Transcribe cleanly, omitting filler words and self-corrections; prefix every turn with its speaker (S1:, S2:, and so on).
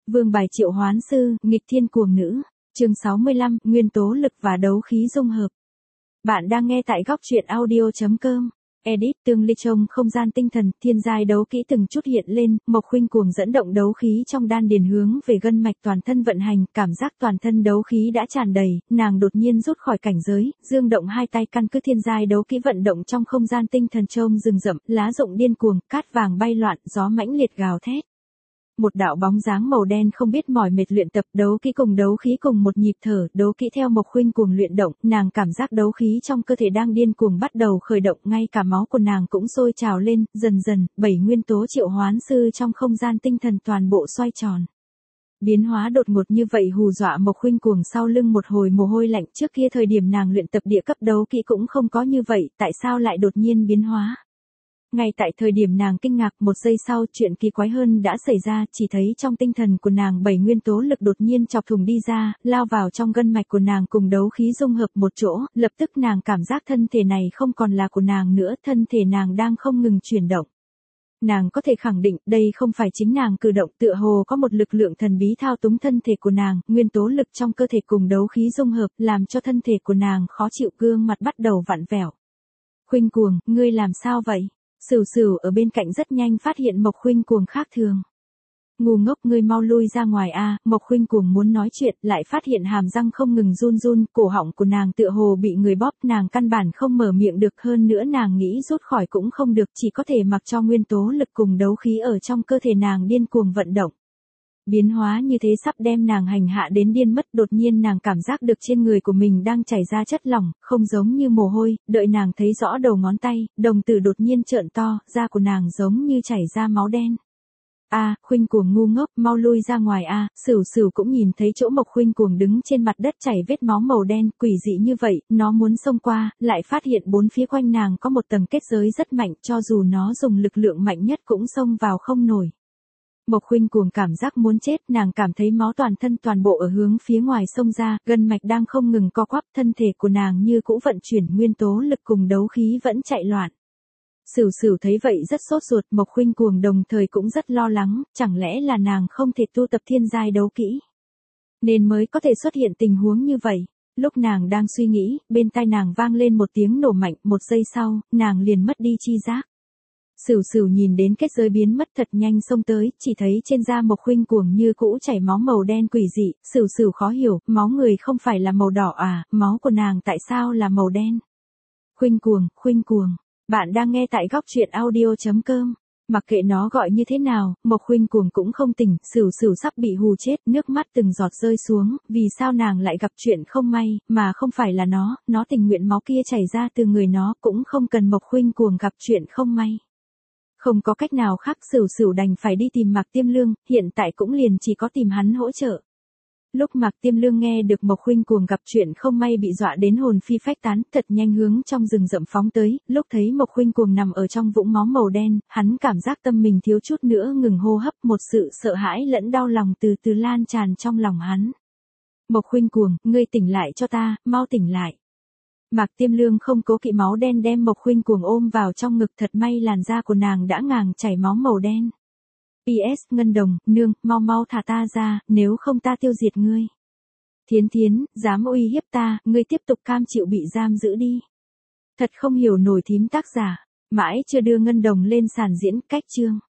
S1: Vương bài triệu hoán sư, nghịch thiên cuồng nữ. Chương 65, nguyên tố lực và đấu khí dung hợp. Bạn đang nghe tại góc truyện audio.com. Edit tương ly trong không gian tinh thần, thiên giai đấu kỹ từng chút hiện lên, Mộc Khuynh cuồng dẫn động đấu khí trong đan điền hướng về gân mạch toàn thân vận hành, cảm giác toàn thân đấu khí đã tràn đầy, nàng đột nhiên rút khỏi cảnh giới, dương động hai tay căn cứ thiên giai đấu kỹ vận động trong không gian tinh thần trông rừng rậm, lá rụng điên cuồng, cát vàng bay loạn, gió mãnh liệt gào thét. Một đạo bóng dáng màu đen không biết mỏi mệt luyện tập đấu kỹ cùng đấu khí cùng một nhịp thở, đấu kỹ theo Mộc Khuynh cuồng luyện động, nàng cảm giác đấu khí trong cơ thể đang điên cuồng bắt đầu khởi động, ngay cả máu của nàng cũng sôi trào lên, dần dần, 7 nguyên tố triệu hoán sư trong không gian tinh thần toàn bộ xoay tròn. Biến hóa đột ngột như vậy hù dọa Mộc Khuynh cuồng sau lưng một hồi mồ hôi lạnh, trước kia thời điểm nàng luyện tập địa cấp đấu kỹ cũng không có như vậy, tại sao lại đột nhiên biến hóa? Ngay tại thời điểm nàng kinh ngạc, một giây sau, chuyện kỳ quái hơn đã xảy ra, chỉ thấy trong tinh thần của nàng 7 nguyên tố lực đột nhiên chọc thủng đi ra, lao vào trong gân mạch của nàng cùng đấu khí dung hợp một chỗ, lập tức nàng cảm giác thân thể này không còn là của nàng nữa, thân thể nàng đang không ngừng chuyển động. Nàng có thể khẳng định đây không phải chính nàng cử động, tựa hồ có một lực lượng thần bí thao túng thân thể của nàng, nguyên tố lực trong cơ thể cùng đấu khí dung hợp, làm cho thân thể của nàng khó chịu, gương mặt bắt đầu vặn vẹo. Khuynh cuồng, ngươi làm sao vậy? Sửu Sửu ở bên cạnh rất nhanh phát hiện Mộc Khuynh cuồng khác thường. Ngu ngốc, ngươi mau lui ra ngoài a! Mộc Khuynh cuồng muốn nói chuyện, lại phát hiện hàm răng không ngừng run run, cổ họng của nàng tựa hồ bị người bóp, nàng căn bản không mở miệng được, hơn nữa nàng nghĩ rút khỏi cũng không được, chỉ có thể mặc cho nguyên tố lực cùng đấu khí ở trong cơ thể nàng điên cuồng vận động. Biến hóa như thế sắp đem nàng hành hạ đến điên mất, đột nhiên nàng cảm giác được trên người của mình đang chảy ra chất lỏng, không giống như mồ hôi, đợi nàng thấy rõ đầu ngón tay, đồng tử đột nhiên trợn to, da của nàng giống như chảy ra máu đen. Khuynh cuồng ngu ngốc, mau lui ra ngoài Sửu Sửu cũng nhìn thấy chỗ Mộc Khuynh cuồng đứng trên mặt đất chảy vết máu màu đen, quỷ dị như vậy, nó muốn xông qua, lại phát hiện bốn phía quanh nàng có một tầng kết giới rất mạnh, cho dù nó dùng lực lượng mạnh nhất cũng xông vào không nổi. Mộc Khuynh cuồng cảm giác muốn chết, nàng cảm thấy máu toàn thân toàn bộ ở hướng phía ngoài xông ra, gân mạch đang không ngừng co quắp, thân thể của nàng như cũ vận chuyển, nguyên tố lực cùng đấu khí vẫn chạy loạn. Sửu Sửu thấy vậy rất sốt ruột, Mộc Khuynh cuồng đồng thời cũng rất lo lắng, chẳng lẽ là nàng không thể tu tập thiên giai đấu kỹ, nên mới có thể xuất hiện tình huống như vậy. Lúc nàng đang suy nghĩ, bên tai nàng vang lên một tiếng nổ mạnh, một giây sau, nàng liền mất đi chi giác. Sửu Sửu nhìn đến kết giới biến mất thật nhanh xông tới, chỉ thấy trên da Mộc Khuynh cuồng như cũ chảy máu màu đen quỷ dị, Sửu Sửu khó hiểu, máu người không phải là màu đỏ máu của nàng tại sao là màu đen? Khuynh cuồng, bạn đang nghe tại góc truyện audio.com. Mặc kệ nó gọi như thế nào, Mộc Khuynh cuồng cũng không tỉnh, Sửu Sửu sắp bị hù chết, nước mắt từng giọt rơi xuống, vì sao nàng lại gặp chuyện không may, mà không phải là nó tình nguyện máu kia chảy ra từ người nó, cũng không cần Mộc Khuynh cuồng gặp chuyện không may. Không có cách nào khác, Sửu Sửu đành phải đi tìm Mạc Tiêm Lương, hiện tại cũng liền chỉ có tìm hắn hỗ trợ. Lúc Mạc Tiêm Lương nghe được Mộc Khuynh cuồng gặp chuyện không may bị dọa đến hồn phi phách tán, thật nhanh hướng trong rừng rậm phóng tới, lúc thấy Mộc Khuynh cuồng nằm ở trong vũng máu màu đen, hắn cảm giác tâm mình thiếu chút nữa ngừng hô hấp, một sự sợ hãi lẫn đau lòng từ từ lan tràn trong lòng hắn. Mộc Khuynh cuồng, ngươi tỉnh lại cho ta, mau tỉnh lại. Mạc Tiêm Lương không cố kỵ máu đen đem Mộc Khuynh cuồng ôm vào trong ngực, thật may làn da của nàng đã ngàng chảy máu màu đen. PS Ngân Đồng, nương, mau thả ta ra, nếu không ta tiêu diệt ngươi. Thiến, dám uy hiếp ta, ngươi tiếp tục cam chịu bị giam giữ đi. Thật không hiểu nổi thím tác giả, mãi chưa đưa Ngân Đồng lên sàn diễn, cách chương.